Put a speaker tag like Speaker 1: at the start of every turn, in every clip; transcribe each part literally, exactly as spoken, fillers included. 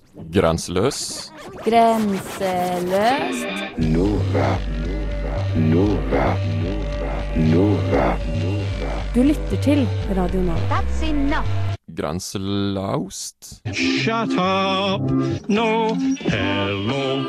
Speaker 1: Grenseløs.
Speaker 2: Grenseløst.
Speaker 3: Nova. Nova. Nova.
Speaker 2: Du lytter til Radio Nova.
Speaker 4: That's enough.
Speaker 1: Grenselaust.
Speaker 5: Shut up! No, hello.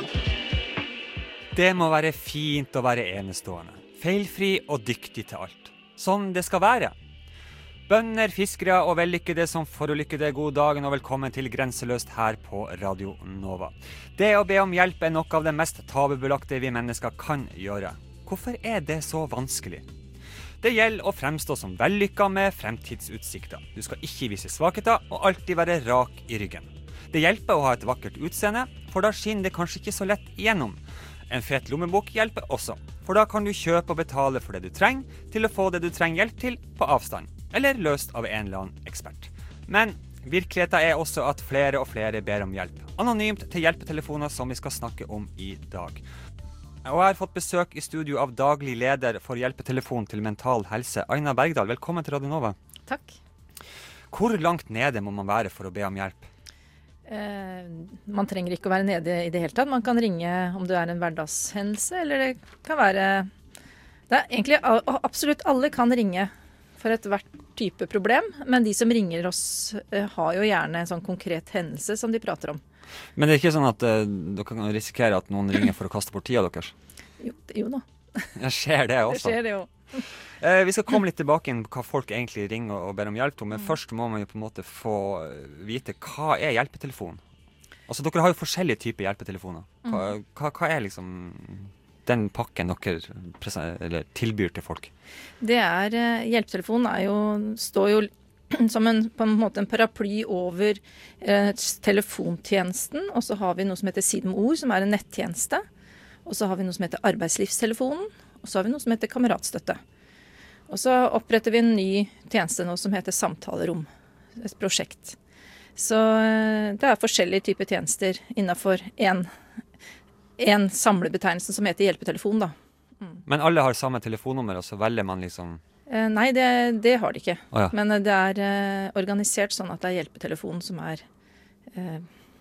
Speaker 6: Det må være fint å være enestående, feilfri og dyktig til alt. Sånn det skal være. Bønder, fiskere og vellykkede som forulykkede, god dagen og velkommen til Grenseløst her på Radio Nova. Det å be om hjelp er noe av det mest tabubelagte vi mennesker kan gjøre. Hvorfor er det så vanskelig? Det gjelder å fremstå som vellykket med fremtidsutsikter. Du skal ikke vise svakheter og alltid være rak i ryggen. Det hjelper å ha et vakkert utseende, for da skinner det kanskje ikke så lett igjennom. En fet lommebok hjelper også, for da kan du kjøpe og betale for det du trenger, til å få det du trenger hjelp til på avstand, eller løst av en eller annen ekspert. Men virkeligheten er også at flere og flere ber om hjelp, anonymt til hjelpetelefoner som vi skal snakke om i dag. Og jeg har fått besøk i studio av daglig leder for hjelpetelefon til mental helse, Aina Bergdal. Velkommen til Radio Nova.
Speaker 7: Takk.
Speaker 6: Hvor langt nede må man være for å be om hjelp?
Speaker 7: Eh, man trenger ikke å være nede i det hele tatt. Man kan ringe om det er en hverdagshendelse, eller det kan være... Det er egentlig absolutt alle kan ringe for et hvert type problem, men de som ringer oss eh, har jo gjerne en sånn konkret hendelse som de prater om.
Speaker 6: Men det er ikke sånn at uh, dere kan risikere at noen ringer for å kaste bort tida deres?
Speaker 7: Jo, jo da.
Speaker 6: Jeg ser det også.
Speaker 7: Det skjer det jo.
Speaker 6: uh, vi skal komme litt tilbake inn på hva folk egentlig ringer og ber om hjelp om, men mm. først må man jo på en måte få vite hva er hjelpetelefon. Altså dere har jo forskjellige typer hjelpetelefoner. Hva, mm. hva, hva er liksom den pakken dere eller tilbyr til folk?
Speaker 7: Det er, uh, hjelpetelefon er jo, står jo som en, på en måte en paraply over eh, telefontjenesten, og så har vi noe som heter Side med ord, som er en nettjeneste, og så har vi noe som heter arbeidslivstelefonen, og så har vi noe som heter kameratstøtte. Og så oppretter vi en ny tjeneste nå som heter samtalerom, et prosjekt. Så eh, det er forskjellige typer tjenester innenfor en, en samlebetegnelse som heter hjelpetelefon da.
Speaker 6: Mm. Men alle har samme telefonnummer, og så velger man liksom...
Speaker 7: Eh, nei, det, det har de ikke.
Speaker 6: Oh, ja.
Speaker 7: Men det er eh, organisert sånn at det er hjelpetelefonen som er... Eh,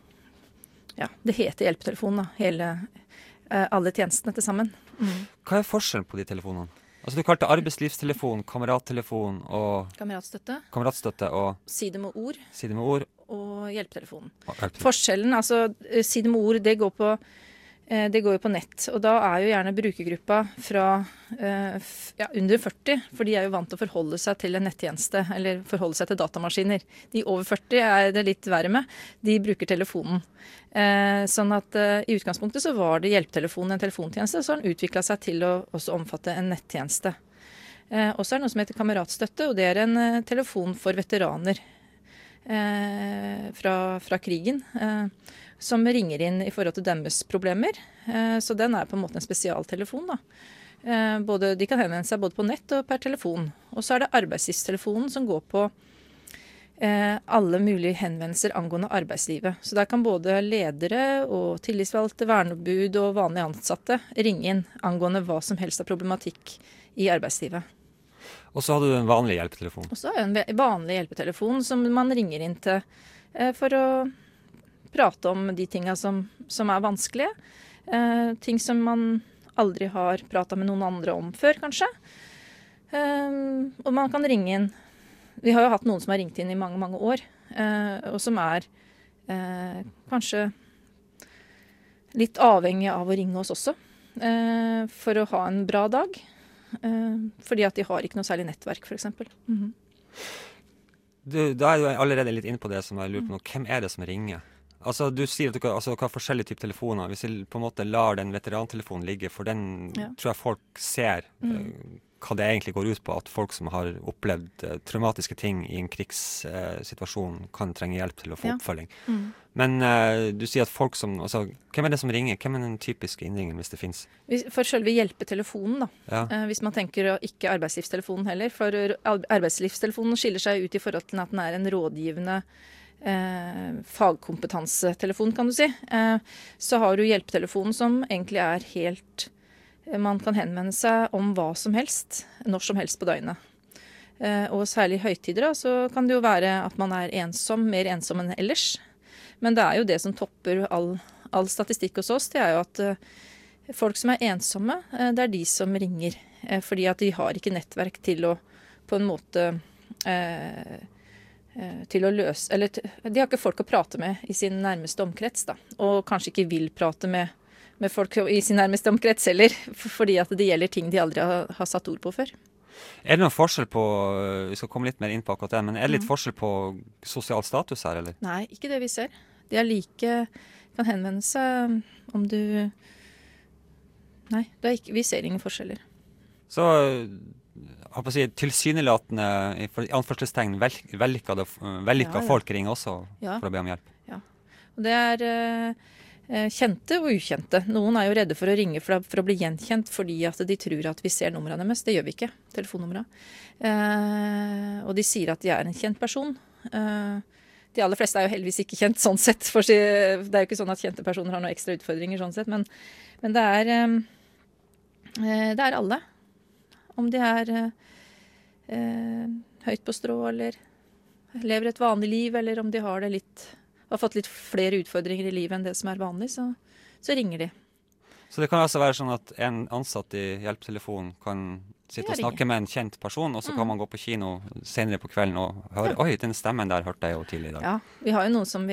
Speaker 7: ja, det heter hjelpetelefon da, hele, eh, alle tjenestene til sammen. Mm.
Speaker 6: Hva er forskjellen på de telefonene? Altså du kalte arbeidslivstelefon, kamerattelefon og...
Speaker 7: Kameratstøtte.
Speaker 6: Kameratstøtte og...
Speaker 7: Side med ord.
Speaker 6: Side med ord.
Speaker 7: Og hjelpetelefonen.
Speaker 6: Og hjelpetelefonen.
Speaker 7: Forskjellen, altså side med ord, det går på... Det går jo på nett, og da er jo gjerne brukergruppa fra eh, ja, under førti, for de er jo vant til å forholde seg til en nettjeneste, eller forholde seg til datamaskiner. De over førti er det litt verre med, de bruker telefonen. Eh, sånn at eh, i utgangspunktet så var det hjelpetelefonen en telefontjeneste, så har den utviklet seg til å også omfatte en nettjeneste. Eh, og så er det noe som heter kameratstøtte, og det er en eh, telefon for veteraner eh, fra, fra krigen, eh, som ringer inn i forhold til deres problemer. Eh, så den er på en måte en spesialtelefon da. Eh, både, de kan henvende seg både på nett og per telefon. Og så er det arbeidslivstelefonen som går på eh, alle mulige henvendelser angående arbeidslivet. Så der kan både ledere og tillitsvalgte, vernebud og vanlige ansatte ringe inn angående hva som helst av problematikk i arbeidslivet.
Speaker 6: Og så har du en vanlig hjelpetelefon. Og
Speaker 7: så er det en vanlig hjelpetelefon som man ringer inn til eh, for å prate om de tingene som, som er vanskelige. Eh, ting som man aldri har pratet med noen andre om før, kanskje. Eh, og man kan ringe inn. Vi har jo hatt noen som har ringt inn i mange, mange år, eh, og som er eh, kanskje litt avhengig av å ringe oss også, eh, for å ha en bra dag. Eh, fordi at de har ikke noe særlig nettverk, for eksempel. Mm-hmm.
Speaker 6: Du, da er du allerede litt inne på det som jeg lurer på nå. Hvem er det som ringer? Altså, du sier at du, altså, dere har forskjellige typer telefoner. Hvis jeg på en måte lar den veterantelefonen ligge, for den ja. tror jeg folk ser mm. uh, hva det egentlig går ut på, at folk som har opplevd uh, traumatiske ting i en krigssituasjon uh, kan trenge hjelp til å få ja. oppfølging. Mm. Men uh, du sier at folk som, altså, hvem er det som ringer? Hvem er den typiske innringen hvis det finnes?
Speaker 7: For selve hjelpetelefonen da, ja. uh, hvis man tenker ikke arbeidslivstelefonen heller, for arbeidslivstelefonen skiller seg ut i forhold til at den er en rådgivende Eh, fagkompetansetelefon, kan du si. Eh, så har du hjelpetelefonen som egentlig er helt... Eh, man kan henvende seg om hva som helst, når som helst på døgnet. Eh, og særlig i høytider da, så kan det jo være at man er ensom, mer ensom enn ellers. Men det er jo det som topper all, all statistikk hos oss, det er jo at uh, folk som er ensomme, uh, det er de som ringer. Uh, fordi at de har ikke nettverk til å på en måte uh, uh, til å løse, eller t- de har ikke folk å prate med i sin nærmeste omkrets da. Og kanskje ikke vil prate med, med folk i sin nærmeste omkrets heller, fordi at det gjelder ting de aldri har, har satt ord på før.
Speaker 6: Er det noen forskjell på, vi skal komme litt mer inn på akkurat det, men er det litt forskjell på sosial status her, eller?
Speaker 7: Nei, ikke det vi ser. De er like, kan henvende seg om du... Nei, det er ikke, vi ser ingen forskjeller.
Speaker 6: Så, jeg har på å si, tilsynelatende, i for- i anførselstegn, vel, vellykkede, vellykkede
Speaker 7: Ja, ja.
Speaker 6: folk ringer også
Speaker 7: Ja.
Speaker 6: for å be om hjelp.
Speaker 7: Og det er eh, kjente og ukjente. Noen er jo redde for å ringe for, for å bli gjenkjent, fordi at de tror at vi ser numrene deres. Det gjør vi ikke, telefonnumrene. Eh, og de sier at de er en kjent person. Eh, de aller fleste er jo heldigvis ikke kjent sånn sett. For si, det er jo ikke sånn at kjente personer har noen ekstra utfordringer sånn sett, men, men det er eh, det er alle. Om de er eh, høyt på strå, eller lever et vanlig liv, eller om de har det litt, har fått litt flere utfordringer i livet enn det som er vanlig, så, så ringer de.
Speaker 6: Så det kan altså være sånn at en ansatt i hjelpetelefonen kan sitte
Speaker 7: Ja,
Speaker 6: og snakke med en kjent person, og så kan
Speaker 7: Mm.
Speaker 6: man gå på kino senere på kvelden og høre,
Speaker 7: Ja.
Speaker 6: oi, den stemmen der hørte jeg jo tidlig i dag.
Speaker 7: Ja, vi har jo noen som vi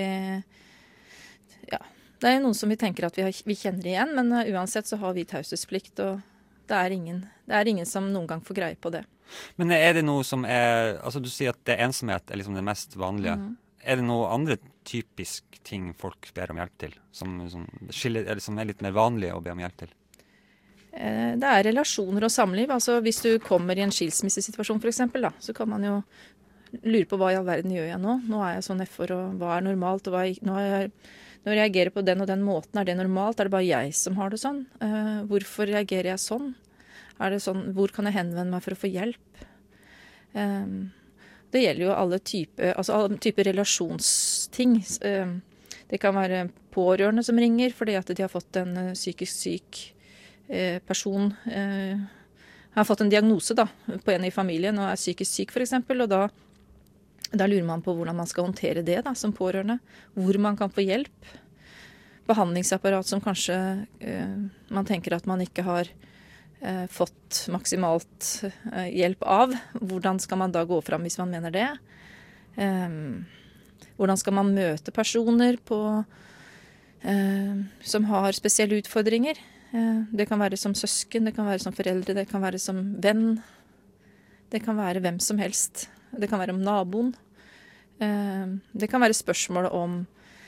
Speaker 7: Ja, det er jo noen som vi tenker at vi, har, vi kjenner igjen, men uh, uansett så har vi taushetsplikt, og det er, ingen, det er ingen som noen gang får greie på det.
Speaker 6: Men er det noe som er, altså du sier at det ensomhet er liksom det mest vanlige.
Speaker 7: Mhm.
Speaker 6: Er det noe andre typisk ting folk ber om hjelp til, som, som, skiller, eller som er litt mer vanlige å be om hjelp til?
Speaker 7: Eh, Det er relasjoner og samliv. Altså hvis du kommer i en skilsmissesituasjon for eksempel, da, så kan man jo lure på hva i all verden gjør jeg nå? Nå er jeg sånn nedfor, og hva er normalt? Og hva er, nå er jeg, når jeg reagerer på den og den måten, er det normalt? Er det bare jeg som har det sånn? Eh, hvorfor reagerer jeg sånn? Er det sånn? Hvor kan jeg henvende meg for å få hjelp? Eh, det gjelder jo alle typer altså alle typer relasjonsting. Eh, det kan være pårørende som ringer fordi at de har fått en eh, psykisk syk eh, person eh, har fått en diagnose da, på en i familien og er psykisk syk for eksempel, og da, da lurer man på hvordan man skal håndtere det da, som pårørende, hvor man kan få hjelp. Behandlingsapparat som kanskje eh, man tenker at man ikke har eh, fått maksimalt eh, hjelp av. Hvordan skal man da gå fram hvis man mener det? Eh, hvordan skal man møte personer på, eh, som har spesielle utfordringer? Det kan være som søsken, det kan være som foreldre, det kan være som venn. Det kan være hvem som helst. Det kan være om naboen. Det kan være spørsmål om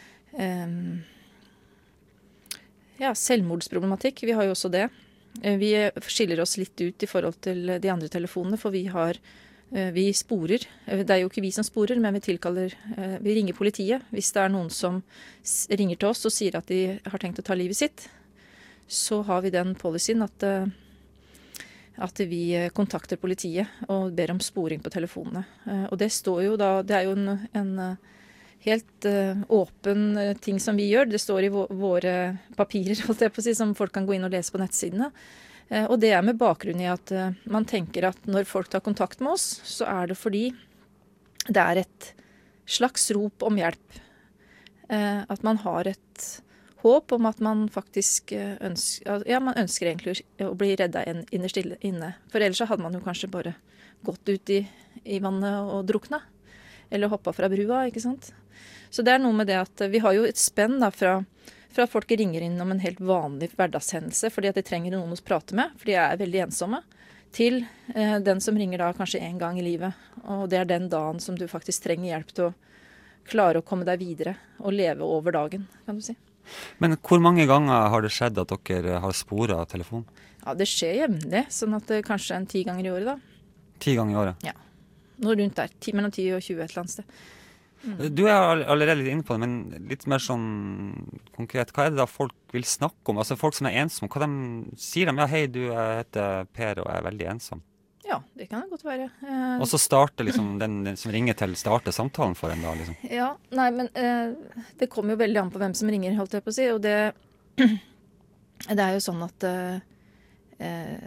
Speaker 7: ja, selvmordsproblematikk. Vi har jo også det. Vi skiller oss litt ut i forhold til de andre telefonene, for vi har vi sporer. Det er jo ikke vi som sporer, men vi tilkaller, vi ringer politiet hvis det er noen som ringer til oss og sier at de har tenkt å ta livet sitt. Så har vi den policyen at, at vi kontakter politiet og ber om sporing på telefonene. Og det står jo da, det er jo en, en helt åpen ting som vi gjør. Det står i våre papirer, holdt jeg på å si, som folk kan gå inn og lese på nettsidene. Og det er med bakgrunn i at man tenker at når folk tar kontakt med oss, så er det fordi det er et slags rop om hjelp. At man har et håp om at man faktisk ønsker, ja, man ønsker egentlig å bli redda innerst inne. For ellers så hadde man jo kanskje bare gått ut i, i vannet og drukna. Eller hoppa fra brua, ikke sant? Så det er noe med det at vi har jo et spenn da fra, fra at folk ringer inn om en helt vanlig hverdagshendelse, fordi at de trenger noen å prate med, fordi de er veldig ensomme, til eh, den som ringer da kanskje en gang i livet. Og det er den dagen som du faktisk trenger hjelp til å klare å komme deg videre og leve over dagen, kan du si.
Speaker 6: Men hvor mange ganger har det skjedd at dere har sporet telefon?
Speaker 7: Ja, det skjer jevnlig, sånn at det kanskje er en ti ganger i året da.
Speaker 6: Ti ganger i året?
Speaker 7: Ja, noe rundt der, ti, mellom ti og tjue et eller annet sted. Mm.
Speaker 6: Du er all- allerede litt inne på det, men litt mer sånn konkret. Hva er det da folk vil snakke om? Altså folk som er ensomme, hva de sier de? Ja, hei, du, jeg heter Per og jeg er veldig ensom.
Speaker 7: Ja, det kan det godt være. Eh,
Speaker 6: Og så starter liksom den, den som ringer til, starter samtalen for en da, liksom.
Speaker 7: Ja, nei, men eh, det kommer jo veldig an på hvem som ringer, holdt jeg på å si, og det, det er jo sånn at eh,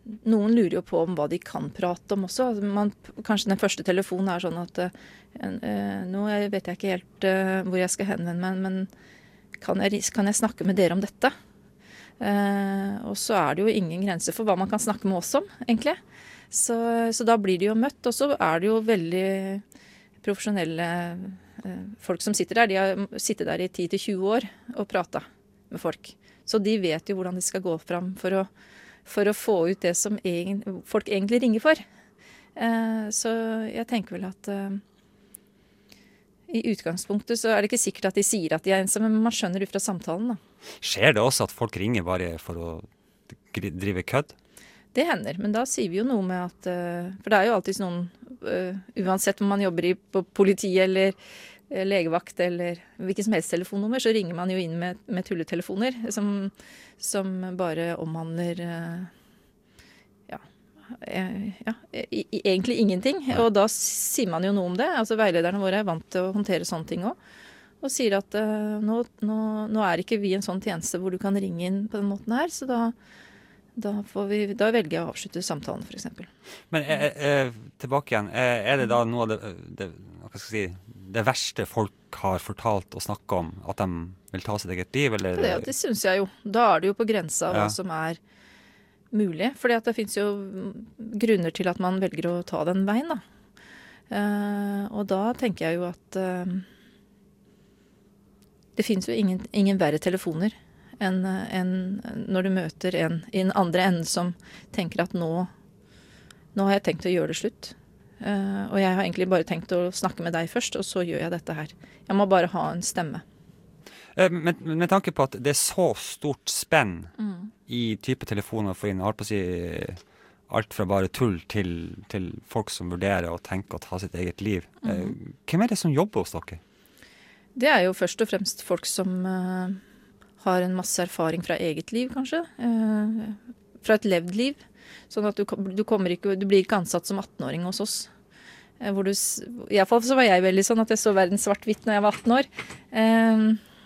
Speaker 7: noen lurer jo på om hva de kan prate om også. Altså man, kanskje den første telefonen er sånn at uh, nå vet jeg ikke helt uh, hvor jeg skal henvende meg, men kan jeg, kan jeg snakke med dere om dette? Uh, og så er det jo ingen grenser for hva man kan snakke med oss om, egentlig. Så, så da blir de jo møtt, og så er det jo veldig profesjonelle uh, folk som sitter der. De har sittet der i ti til tjue år og pratet med folk. Så de vet jo hvordan de skal gå fram for å, for å få ut det som egen, folk egentlig ringer for. Uh, så jeg tenker vel at uh, i utgangspunktet så er det ikke sikkert at de sier at de er ensomme, men man skjønner ut fra samtalen da.
Speaker 6: Skjer det også at folk ringer bare for å drive kødd?
Speaker 7: Det hender, men da sier vi jo noe med at, uh, for det er jo alltid noen, uh, uansett om man jobber i på politi eller uh, legevakt eller hvilken som helst telefonnummer, så ringer man jo inn med, med tulletelefoner som, som bare omhandler uh, ja, uh, ja i, i, egentlig ingenting. Ja. Og da sier man jo noe om det. Altså veilederne våre er vant til å håndtere sånne ting også. Og sier at uh, nå, nå, nå er ikke vi en sånn tjeneste hvor du kan ringe inn på den måten her, så da Da, får vi, da velger jeg å avslutte samtalen, for eksempel.
Speaker 6: Men eh, eh, tilbake igjen, eh, er det da noe av det, det, hva skal jeg si, det verste folk har fortalt og snakket om, at de vil ta sitt eget liv? Eller?
Speaker 7: Det, det synes jeg jo. Da er det jo på grensa av ja. Hva som er mulig. Fordi at det finnes jo grunner til at man velger å ta den veien, da. Eh, og da tenker jeg jo at eh, det finnes jo ingen, ingen verre telefoner enn en, når du møter en i den andre enden som tenker at nå, nå har jeg tenkt å gjøre det slutt. Uh, og jeg har egentlig bare tenkt å snakke med deg først, og så gjør jeg dette her. Jeg må bare ha en stemme.
Speaker 6: Uh, med, med tanke på at det er så stort spenn
Speaker 7: mm.
Speaker 6: i type telefoner for inn, holdt på å si alt fra bare tull til, til folk som vurderer å tenke å ta sitt eget liv. Mm. Uh, hvem er det som jobber hos dere?
Speaker 7: Det er jo først og fremst folk som uh, har en masse erfaring fra eget liv, kanskje. Eh, fra et levd liv. Sånn at du, du, kommer ikke, du blir ikke ansatt som atten-åring hos oss. Eh, hvor du, i hvert fall så var jeg veldig sånn at jeg så verden svart-hvitt når jeg var atten år. Eh,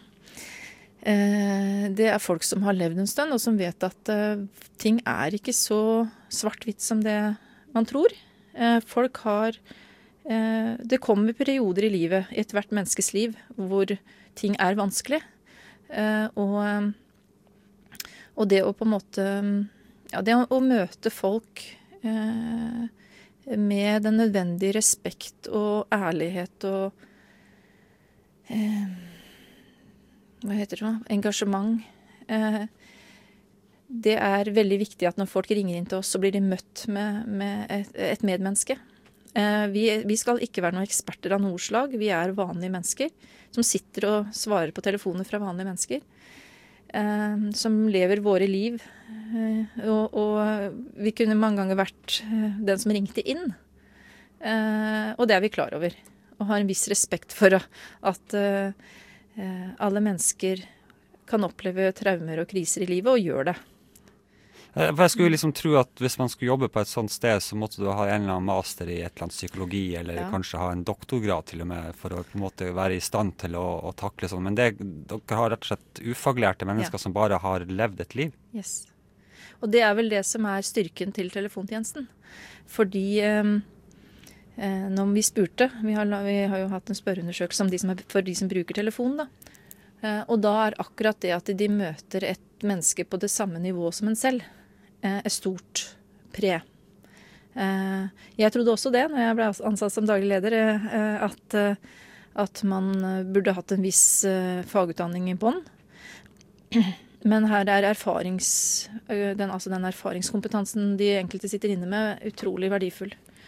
Speaker 7: eh, det er folk som har levd en stund, og som vet at eh, ting er ikke så svart-hvitt som det man tror. Eh, folk har... Eh, det kommer perioder i livet, i et hvert menneskes liv, hvor ting er vanskelig. Uh, og, og det å på en måte ja, det å, å møte folk uh, med den nødvendige respekt og ærlighet og uh, hva heter det nå? Engasjement. Uh, det er veldig viktig at når folk ringer inn til oss, så blir de møtt med, med et, et medmenneske. Uh, vi, vi skal ikke være noen eksperter av noe slag. Vi er vanlige mennesker som sitter og svarer på telefoner fra vanlige mennesker, eh, som lever våre liv. Eh, og, og vi kunne mange ganger vært eh, den som ringte inn. Eh, og det er vi klar over. Og har en viss respekt for at eh, alle mennesker kan oppleve traumer og kriser i livet, og gjør det.
Speaker 6: For jeg skulle liksom tro at hvis man skulle jobbe på et sånt sted, så måtte du ha en eller annen master i et eller annet psykologi, eller ja. Kanskje ha en doktorgrad til og med, for å på en måte være i stand til å, å takle sånn. Men det, dere har rett og slett ufaglærte mennesker ja. Som bare har levd et liv.
Speaker 7: Yes. Og det er vel det som er styrken til telefontjenesten. Fordi eh, når vi spurte, vi har, vi har jo hatt en spørreundersøkelse om de som er, for de som bruker telefonen da. Eh, og da er akkurat det at de møter et menneske på det samme nivå som en selv, er stort pre. Jeg trodde også det når jeg ble ansatt som daglig leder, at, at man burde hatt en viss fagutdanning i bånn. Men her er erfarings, den, altså den erfaringskompetansen de enkelte sitter inne med, utrolig verdifull.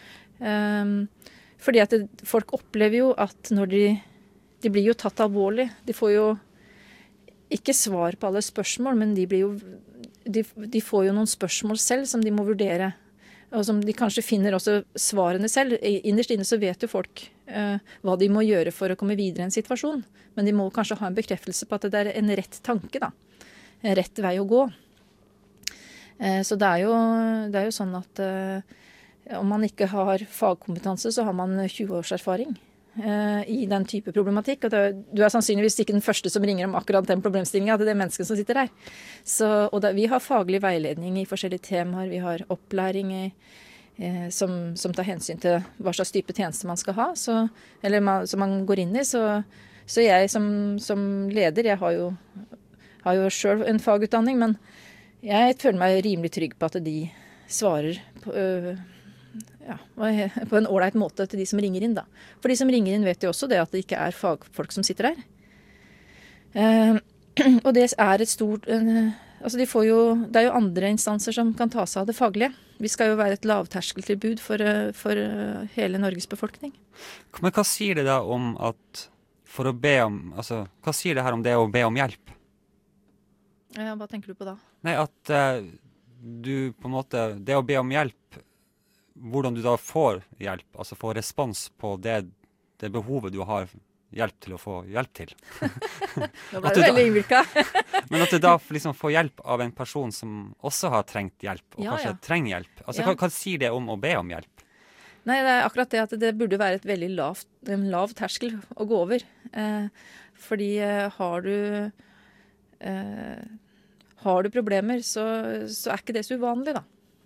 Speaker 7: Fordi at det, folk opplever jo at når de, de blir jo tatt alvorlig, de får jo ikke svar på alle spørsmål, men de blir jo De, de får jo noen spørsmål selv som de må vurdere, og som de kanskje finner også svarene selv. Innerst inne så vet jo folk uh, hva de må gjøre for å komme videre i en situasjon, men de må kanskje ha en bekreftelse på at det er en rett tanke, da. En rett vei å gå. Uh, så det er, jo, det er jo sånn at uh, om man ikke har fagkompetanse, så har man tjue års erfaring. eh, i den type problematikk. Og det, du er sannsynligvis ikke den første som ringer om akkurat den problemstillingen, det er mennesket som sitter der. Så, og da, vi har faglig veiledning i forskjellige temaer, vi har opplæring i, eh, som, som tar hensyn til hva slags type tjeneste man skal ha, så, eller man, som man går inn i. Så, så jeg som, som leder, jeg har jo, har jo selv en fagutdanning, men jeg føler meg rimelig trygg på at de svarer på, øh, ja, på en ålreit måte til de som ringer inn. Da. For de som ringer inn vet jo også det at det ikke er fagfolk som sitter der. Uh, og det er et stort uh, altså de får jo, det er jo andre instanser som kan ta seg av det faglige. Vi skal jo være et lavterskeltilbud for, uh, for uh, hele Norges befolkning.
Speaker 6: Men hva sier det da om at for å be om, altså, hva sier det her om det å be om hjelp?
Speaker 7: Ja, hva tenker du på da?
Speaker 6: Nei, at uh, du på en måte, det å be om hjelp, hvordan du da får hjelp, altså får respons på det, det behovet du har hjelp til å få hjelp til.
Speaker 7: Nå ble det veldig innvirka.
Speaker 6: Men at du da liksom får hjelp av en person som også har trengt hjelp, og
Speaker 7: ja,
Speaker 6: kanskje
Speaker 7: ja.
Speaker 6: trenger hjelp. Altså,
Speaker 7: ja.
Speaker 6: hva, hva sier det om å be om hjelp?
Speaker 7: Nei, det er akkurat det at det burde være et veldig lavt, en lav terskel å gå over. Eh, fordi eh, har du eh, har du problemer, så, så er ikke det så uvanlig, da.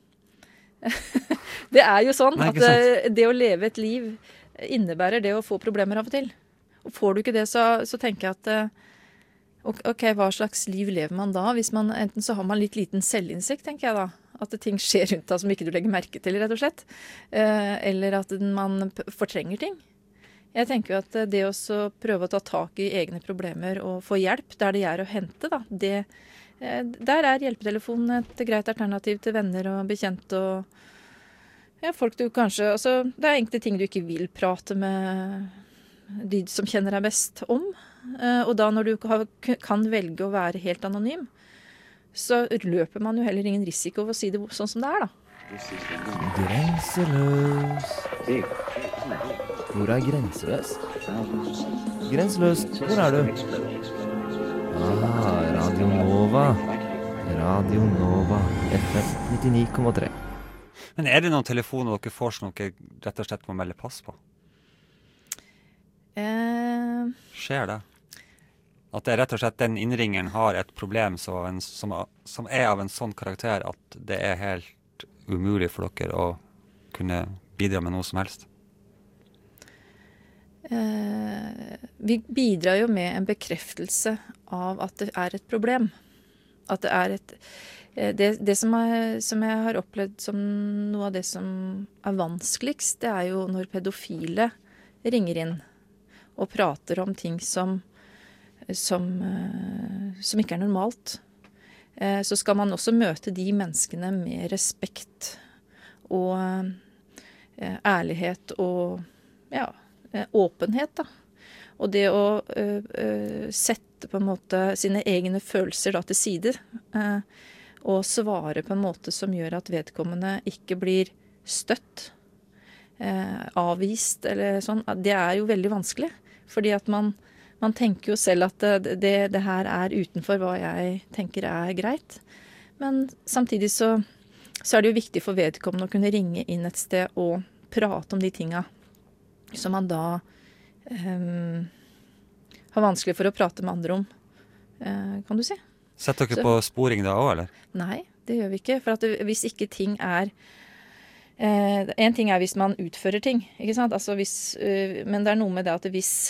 Speaker 7: Det er jo sånn
Speaker 6: Nei,
Speaker 7: at det, det å leve et liv innebærer det å få problemer av og til. Og får du ikke det, så, så tenker jeg at ok, hva slags liv lever man da? Hvis man, enten så har man litt liten selvinnsikt, tenker jeg da. At ting skjer rundt deg som ikke du legger merke til, rett og slett. Eh, eller at man fortrenger ting. Jeg tenker jo at det å prøve å ta tak i egne problemer og få hjelp der det er å hente, da, det, eh, der er hjelpetelefonen et greit alternativ til venner og bekjent og ja, folk du kanskje, altså, det er enkelte ting du ikke vil prate med de som kjenner deg best om. Eh, og da når du har, kan velge å være helt anonym, så løper man jo heller ingen risiko ved å si det sånn som det er, da.
Speaker 4: Grenseløs. Hvor er grenseløs? Grenseløs, hvor er du? Ah, Radio Nova. Radio Nova, F M nittini komma tre.
Speaker 6: Men er det noen telefoner dere får som dere rett og slett må melde pass på?
Speaker 7: Eh...
Speaker 6: Skjer det? At det rett og slett den innringeren har et problem som, en, som, som er av en sånn karakter at det er helt umulig for dere å kunne bidra med noe som helst?
Speaker 7: Eh, vi bidrar jo med en bekreftelse av at det er et problem. At det er et... Eh, det det som, er, som jeg har opplevd som noe av det som er vanskeligst, det er jo når pedofile ringer inn og prater om ting som Som, som ikke er normalt. Så skal man også møte de menneskene med respekt og ærlighet og ja, åpenhet. Da. Og det å sette på en måte sine egne følelser da, til side og svare på en måte som gjør at vedkommende ikke blir støtt, avvist eller sånn, det er jo veldig vanskelig. Fordi at man Man tenker jo selv at det, det, det her er utenfor hva jeg tenker er greit. Men samtidig så, så er det jo viktig for vedkommende å kunne ringe inn et sted og prate om de tinga som man da um, har vanskelig for å prate med andre om, uh, kan du si.
Speaker 6: Setter dere
Speaker 7: så,
Speaker 6: på sporing da også, eller?
Speaker 7: Nei, det gjør vi ikke. For at det, hvis ikke ting er uh, en ting er hvis man utfører ting, ikke sant? Altså hvis, uh, men det er noe med det at hvis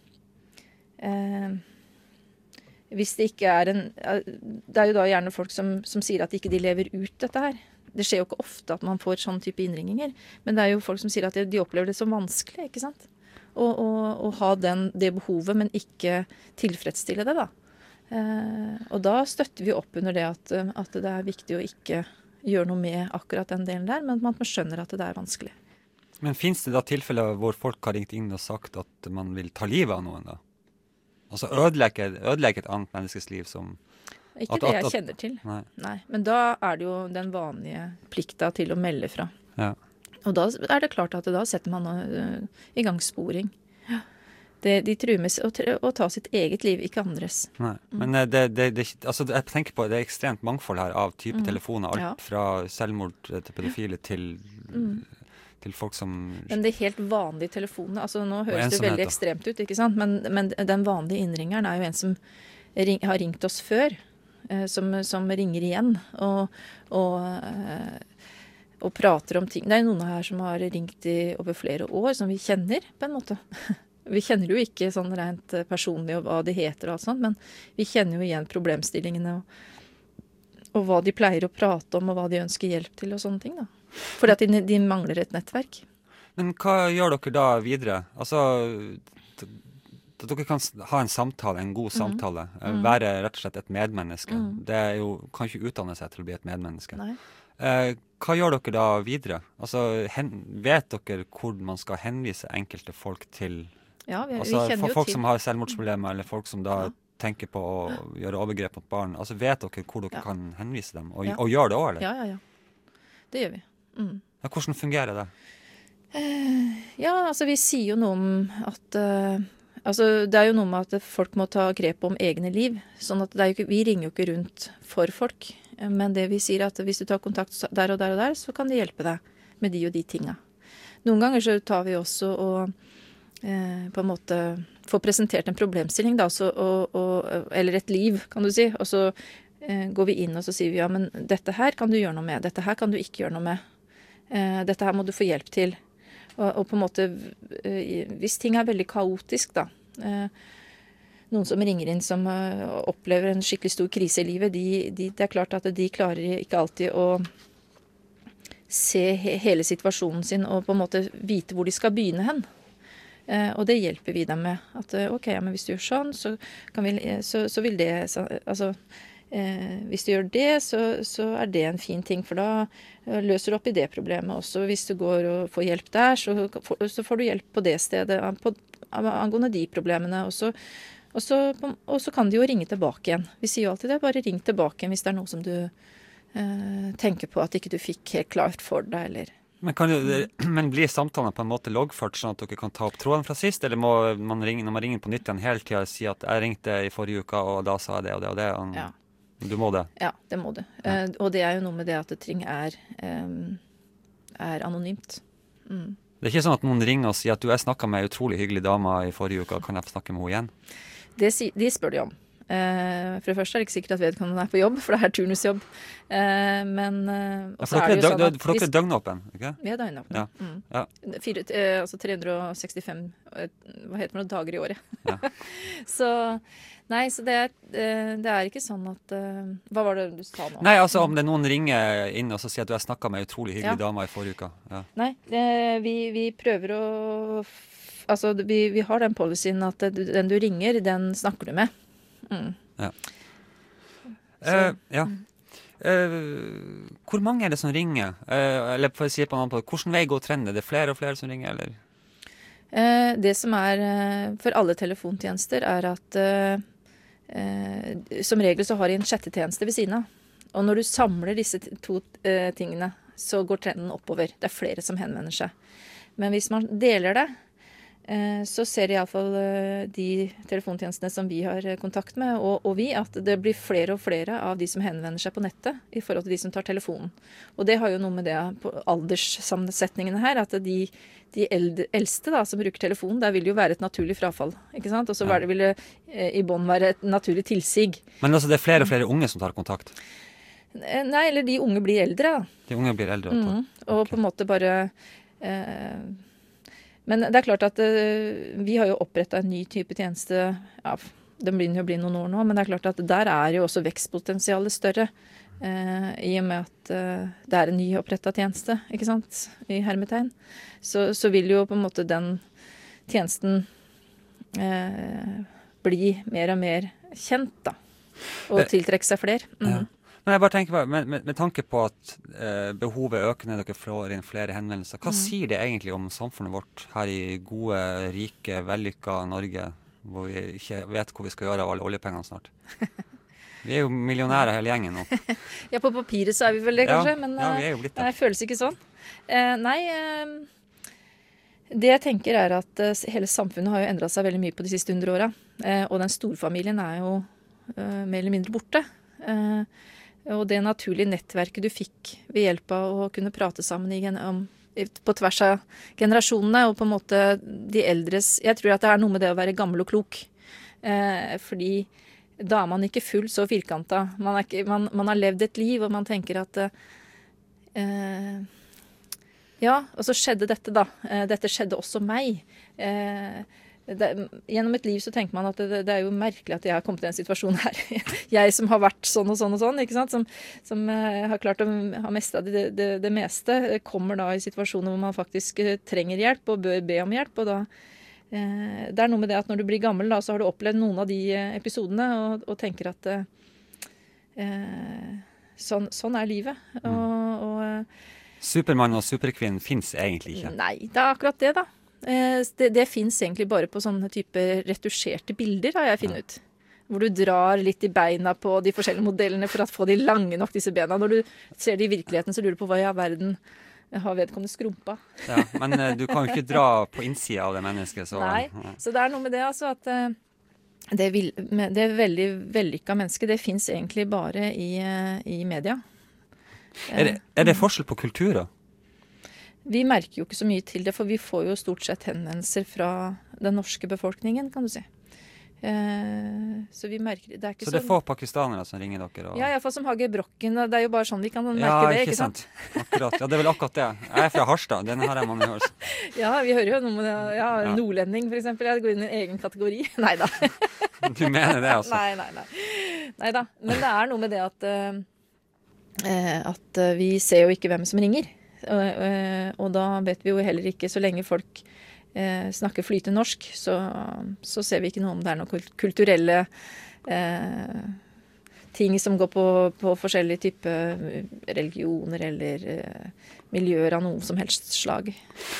Speaker 7: Eh, hvis det ikke er en det er jo da gjerne folk som, som sier at ikke de lever ut dette her. Det skjer jo ikke ofte at man får sånn type innringinger, men det er jo folk som sier at de, de opplever det som vanskelig, ikke sant? Å, å, å ha den, det behovet, men ikke tilfredsstille det da. Eh, og da støtter vi opp under det at, at det er viktig å ikke gjøre noe med akkurat den delen der, men at man skjønner at det er vanskelig.
Speaker 6: Men finnes det da tilfeller hvor folk har ringt inn og sagt at man vil ta livet av noen da? Altså ødelegge, ødelegge et annet menneskes liv som...
Speaker 7: Ikke
Speaker 6: at,
Speaker 7: det jeg
Speaker 6: at, at,
Speaker 7: kjenner til.
Speaker 6: Nei.
Speaker 7: Nei. Men da er det jo den vanlige plikta til å melde fra.
Speaker 6: Ja.
Speaker 7: Og da er det klart at da setter man uh, i gang sporing. Ja. Det, de truer med å, å ta sitt eget liv, ikke andres.
Speaker 6: Nei. Men det, det, det, altså, jeg tenker på det er ekstremt mangfold her av type
Speaker 7: mm.
Speaker 6: telefoner. Alt
Speaker 7: ja.
Speaker 6: fra selvmord til pedofile til,
Speaker 7: mm.
Speaker 6: til folk som...
Speaker 7: Men det helt vanlige telefonene, altså nå høres det
Speaker 6: ensomhet,
Speaker 7: veldig
Speaker 6: da.
Speaker 7: ekstremt ut, ikke sant? Men, men den vanlige innringeren er jo en som ring, har ringt oss før, eh, som, som ringer igjen, og, og, eh, og prater om ting. Det er noen her som har ringt i over flere år, som vi kjenner, på en måte. Vi kjenner jo ikke sånn rent personlig og hva de heter og alt sånt, men vi kjenner jo igjen problemstillingene og, og hva de pleier å prate om og hva de ønsker hjelp til og sånne ting da. Fordi at de, de mangler et nettverk.
Speaker 6: Men hva gjør dere da videre? Altså, at dere kan ha en samtale, en god samtale, mm. være rett og slett et medmenneske. Mm. Det er jo, kan ikke utdanne seg til å bli et medmenneske.
Speaker 7: Nei.
Speaker 6: Eh, hva gjør dere da videre? Altså, hen, vet dere hvor man skal henvise enkelte folk til?
Speaker 7: Ja, vi,
Speaker 6: altså,
Speaker 7: vi kjenner
Speaker 6: for
Speaker 7: jo
Speaker 6: folk
Speaker 7: til.
Speaker 6: som har selvmordsproblemer, eller folk som da
Speaker 7: Ja.
Speaker 6: tenker på å gjøre overgrep mot barn, altså vet dere hvor dere
Speaker 7: Ja.
Speaker 6: kan henvise dem, og,
Speaker 7: Ja.
Speaker 6: og gjør det også, eller?
Speaker 7: Ja, ja, ja. Det gjør vi. Mm.
Speaker 6: Ja, hvordan fungerer det?
Speaker 7: Eh, ja, altså vi sier jo noe om at eh, altså det er jo noe med at folk må ta grep om egne liv, sånn at det er jo ikke, vi ringer jo ikke rundt for folk, eh, men det vi sier er at hvis du tar kontakt der og der og der, så kan de hjelpe deg med de og de tinga. Noen ganger så tar vi også og eh, på en måte få presentert en problemstilling da, så, og, og, eller et liv, kan du si, og så eh, går vi inn og så sier vi, ja, men dette her kan du gjøre noe med, dette her kan du ikke gjøre noe med, eh, dette her må du få hjelp til. Og, og på en måte, eh, hvis ting er veldig kaotisk da, eh, noen som ringer inn som eh, opplever en skikkelig stor krise i livet, de, de, det er klart at de klarer ikke alltid å se he, hele situasjonen sin og på en måte vite hvor de skal begynne hen. Eh, og det hjelper vi dem med. At eh, ok, ja, men hvis du gjør sånn, så, kan vi, så, så vil det, så, altså, eh, hvis du gjør det, så, så er det en fin ting, for da eh, løser du opp i det problemet også. Hvis du går og får hjelp der, så, så får du hjelp på det stedet, på, angående de problemene. Og så, og, så, og så kan de jo ringe tilbake igjen. Vi sier jo alltid det, bare ring tilbake igjen hvis det er noe som du eh, tenker på at ikke du fikk helt klart for deg, eller...
Speaker 6: Men, kan du, men blir samtalene på en måte loggført, sånn at dere kan ta opp tråden fra sist, eller må man ringe, når man ringer på nytt igjen hele tiden, si at jeg ringte i forrige uke, og da sa jeg det og det og det, og
Speaker 7: Ja.
Speaker 6: du må det?
Speaker 7: Ja, det må du. Eh, og det er jo noe med det at ting er, eh, er anonymt. Mm.
Speaker 6: Det er ikke sånn at noen ringer og sier at du, jeg snakket med en utrolig hyggelig dame i forrige uke, kan jeg få snakke med henne igjen?
Speaker 7: Det, si- de spør de om. Eh, for det første er det ikke sikkert at vedkommende er på jobb, for det er turnusjobb. Eh, men eh,
Speaker 6: Ja,
Speaker 7: og
Speaker 6: for
Speaker 7: så
Speaker 6: dere
Speaker 7: er det jo
Speaker 6: er,
Speaker 7: sånn
Speaker 6: døg,
Speaker 7: at
Speaker 6: for dere
Speaker 7: hvis-
Speaker 6: er døgnåpen, ikke?
Speaker 7: Vi er døgnåpne.
Speaker 6: Ja.
Speaker 7: Mm.
Speaker 6: Ja.
Speaker 7: Fire, eh, altså tre hundre og sekstifem eh, hva heter det, dager i året.
Speaker 6: Ja.
Speaker 7: så nei, så det er, eh, det er ikke sånn at eh, hva var det du sa nå?
Speaker 6: Nei, altså om det er noen ringer inn og så sier at du har snakket med en utrolig hyggelig
Speaker 7: Ja.
Speaker 6: dame i forrige uke. Ja.
Speaker 7: Nei, eh, vi, vi prøver å f- altså vi, vi har den policyen at det- den du ringer, den snakker du med. Mm.
Speaker 6: Ja. Eh, ja. Eh, hvor mange er det som ringer? Eh, eller for å si det på en annen måte, hvordan vei går trenden? Er det flere og flere som ringer, eller?
Speaker 7: Eh, det som er eh, for alle telefontjenester er at eh, eh, som regel så har de en chattetjeneste ved siden av. Og når du samler disse t- to eh, tingene, så går trenden oppover. Det er flere som henvender seg. Men hvis man deler det, eh, så ser i alle fall eh, de telefontjenestene som vi har eh, kontakt med, og, og vi, at det blir flere og flere av de som henvender seg på nettet i forhold til de som tar telefonen. Og det har jo noe med det på alderssammensetningene her, at de, de eldre, eldste da, som bruker telefonen, der vil det jo være et naturlig frafall, ikke sant? Og så
Speaker 6: Ja.
Speaker 7: vil det eh, i bånd være et naturlig tilsig.
Speaker 6: Men altså, det er flere og flere unge som tar kontakt.
Speaker 7: Eh, Nei, eller de unge blir eldre, da.
Speaker 6: De unge blir eldre.
Speaker 7: Mm. Og
Speaker 6: Ok.
Speaker 7: på en måte bare eh, Men det er klart at eh, vi har jo opprettet en ny type tjeneste. Ja, den begynner jo å bli noen år nå, men det er klart at der er jo også vekstpotensialet større. Eh, I og med at eh, det er en ny opprettet tjeneste, ikke sant, i hermetegn. Så, så vil jo på en måte den tjenesten eh, bli mer og mer kjent, da. Og
Speaker 6: Eh,
Speaker 7: tiltrekke seg flere. Mm.
Speaker 6: Ja. Men jeg bare tenker på, med, med, med tanke på at eh, behovet er økende, dere får inn flere henvendelser. Hva sier det egentlig om samfunnet vårt her i gode, rike, vellykka Norge, hvor vi ikke vet hvor vi skal gjøre av alle oljepengene snart? Vi er jo millionærer hele gjengen nå.
Speaker 7: Ja, på papiret så er vi vel det,
Speaker 6: Ja,
Speaker 7: kanskje, men
Speaker 6: ja,
Speaker 7: eh,
Speaker 6: vi er jo blitt
Speaker 7: det
Speaker 6: det.
Speaker 7: føles ikke sånn. Eh, nei, eh, det jeg tenker er at eh, hele samfunnet har jo endret seg veldig mye på de siste hundre åra, eh, og den storfamilien er jo eh, mer eller mindre borte. Eh, og det naturlige nettverket du fikk ved hjelp av å kunne prate sammen i, gen- om, på tvers av generasjonene, og på en måte de eldres. Jeg tror at det er noe med det å være gammel og klok. Eh, fordi da er man ikke full så firkantet. Man, er ikke, man, man har levd et liv, og man tenker at eh, ja, og så skjedde dette da. Eh, dette skjedde også meg. Eh, det, gjennom et liv så tenker man at det, det er jo merkelig at jeg har kommet i en situasjon her. Jeg som har vært sånn og sånn og sånn, ikke sant? Som, som eh, har klart å ha mestet det, det, det meste, kommer da i situasjoner hvor man faktisk eh, trenger hjelp og bør be om hjelp. Og da, eh, det er noe med det at når du blir gammel da, så har du opplevd noen av de eh, episodene og, og tenker at eh, sånn, sånn er livet. Og, og eh,
Speaker 6: Supermann og superkvinnen finnes egentlig ikke.
Speaker 7: Nei, det er akkurat det da. Det, det finnes egentlig bare på sånne type retusjerte bilder, har jeg funnet ut. Hvor du drar litt i beina på de forskjellige modellene for å få de lange nok, disse bena. Når du ser det i virkeligheten, så lurer du på hva i verden har vedkommende skrumpa.
Speaker 6: Ja, men du kan jo ikke dra på innsida av det mennesket. Så,
Speaker 7: Nei, ja. Så det er noe med det altså at det, vil, det veldig vellykka mennesket, det finnes egentlig bare i, i media.
Speaker 6: Er det, er det forskjell på kulturer?
Speaker 7: Vi merker jo ikke så mye til det, for vi får jo stort sett henvendelser fra den norske befolkningen, kan du si. Eh, så vi merker det er ikke
Speaker 6: så det er
Speaker 7: sånn,
Speaker 6: få pakistanere som ringer dere? Og...
Speaker 7: Ja, i hvert fall som Hage Brokken. Det er jo bare sånn vi kan merke
Speaker 6: ja,
Speaker 7: det,
Speaker 6: ikke
Speaker 7: ikke sant?
Speaker 6: sant? Akkurat, ja, det er vel akkurat det. Jeg er fra Harstad, den har jeg mange hørt.
Speaker 7: Ja, vi hører jo noe med det. Ja,
Speaker 6: Ja.
Speaker 7: nordlending for eksempel, jeg går inn i en egen kategori. Neida.
Speaker 6: Du mener det, altså?
Speaker 7: Nei, nei, nei. Neida. Men det er noe med det at, eh, at vi ser jo ikke hvem som ringer. Og, og da vet vi jo heller ikke, så lenge folk eh, snakker flytende norsk, så, så ser vi ikke noe om det er noen kulturelle eh, ting som går på, på forskjellige typer religioner eller eh, miljøer av noe som helst slag.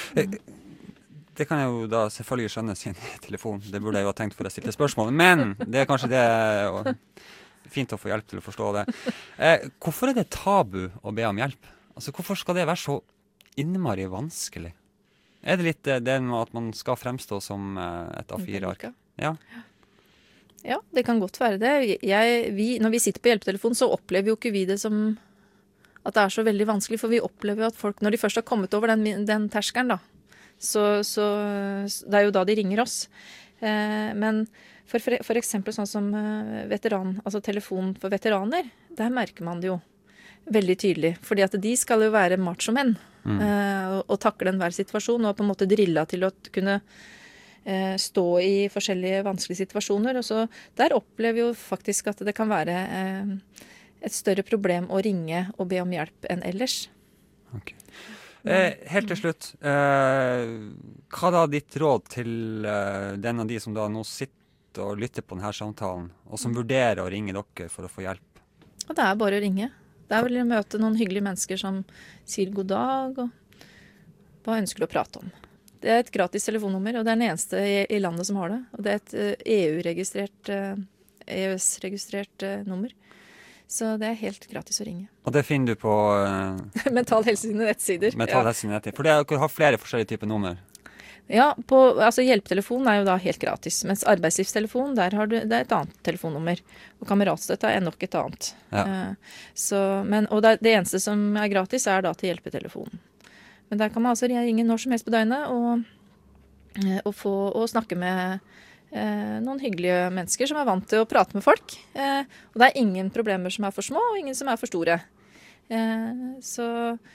Speaker 6: Det kan jeg jo da selvfølgelig skjønne sin telefon. Det burde jeg jo ha tenkt for å stille spørsmål, men det er kanskje det og, fint å få hjelp til å forstå det. Eh, hvorfor er det tabu å be om hjelp? Altså, hvorfor skal det være så innmari vanskelig? Er det litt det med at man skal fremstå som et A fire ark? Ja.
Speaker 7: Ja, det kan godt være det. Jeg, vi, når vi sitter på hjelpetelefonen, så opplever jo ikke vi det som at det er så veldig vanskelig, for vi opplever jo at folk, når de først har kommet over den, den terskelen, da, så, så det er jo da de ringer oss. Eh, men for, for eksempel sånn som veteran, altså telefon for veteraner, der merker man det jo veldig tydelig, fordi at de skal jo være macho-menn mm. eh, og, og takle enhver situasjon, og på en måte drilla til å kunne eh, stå i forskjellige vanskelige situasjoner. Og så der opplever jo faktisk at det kan være eh, et større problem å ringe og be om hjelp enn ellers.
Speaker 6: Ok. Eh, helt til slutt, eh, hva da ditt råd til eh, den av de som da nå sitter og lytter på denne samtalen, og som vurderer å ringe dere for å få hjelp?
Speaker 7: Og det er bare å ringe. Det er vel å møte noen hyggelige mennesker som sier god dag, og hva ønsker du å prate om. Det er et gratis telefonnummer, og det er den eneste i, i landet som har det. Og det er et uh, E U-registrert, uh, E U S-registrert uh, nummer. Så det er helt gratis å ringe.
Speaker 6: Og det finner du på uh,
Speaker 7: Mental Helse sine nettsider.
Speaker 6: Mental Helse sine nettsider. For det er, dere har flere forskjellige typer nummer.
Speaker 7: Ja, på, altså hjelpetelefon er jo da helt gratis, mens arbeidslivstelefon, der har du, det er et annet telefonnummer, og kameratstøtte er nok et annet.
Speaker 6: Ja.
Speaker 7: Uh, så, men, og det, det eneste som er gratis er da til hjelpetelefonen. Men der kan man altså ringe når som helst på døgnet, og, og, få, og snakke med uh, noen hyggelige mennesker som er vant til å prate med folk. Uh, og det er ingen problemer som er for små, og ingen som er for store. Uh, så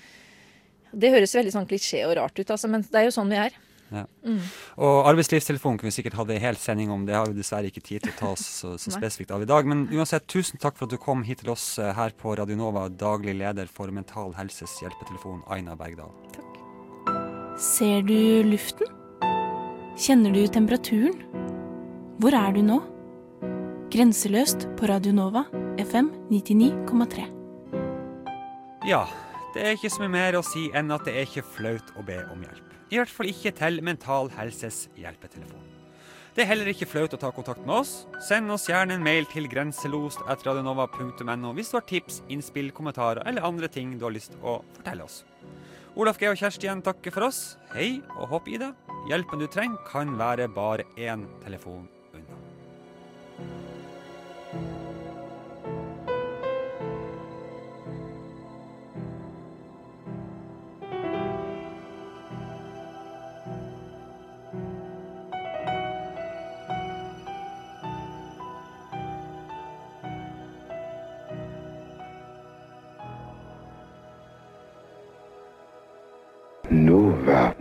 Speaker 7: det høres veldig sånn klisjé og rart ut, altså, men det er jo sånn vi er.
Speaker 6: Ja. Mm. Og arbeidslivstelefon kunne vi sikkert hatt en hel sending om. Det har vi dessverre ikke tid til å ta oss så, så spesifikt av i dag. Men uansett, tusen takk for at du kom hit til oss her på Radio Nova, daglig leder for Mental Helses hjelpetelefon, Aina Bergdal.
Speaker 7: Takk.
Speaker 2: Ser du luften? Kjenner du temperaturen? Hvor er du nå? Grenseløst på Radio Nova, F M nittini komma tre.
Speaker 6: Ja, det er ikke så mye mer å si enn at det er ikke flaut å be om hjelp. I hvert fall ikke til Mental Helses hjelpetelefon. Det er heller ikke flaut å ta kontakt med oss. Send oss gjerne en mail til grenselost at radionova punktum no hvis du har tips, innspill, kommentarer eller andre ting du har lyst til å fortelle oss. Olaf G. og Kjersti igjen takker for oss. Hei og hopp i det. Hjelpen du trenger kan være bare én telefon unna.
Speaker 3: Nova.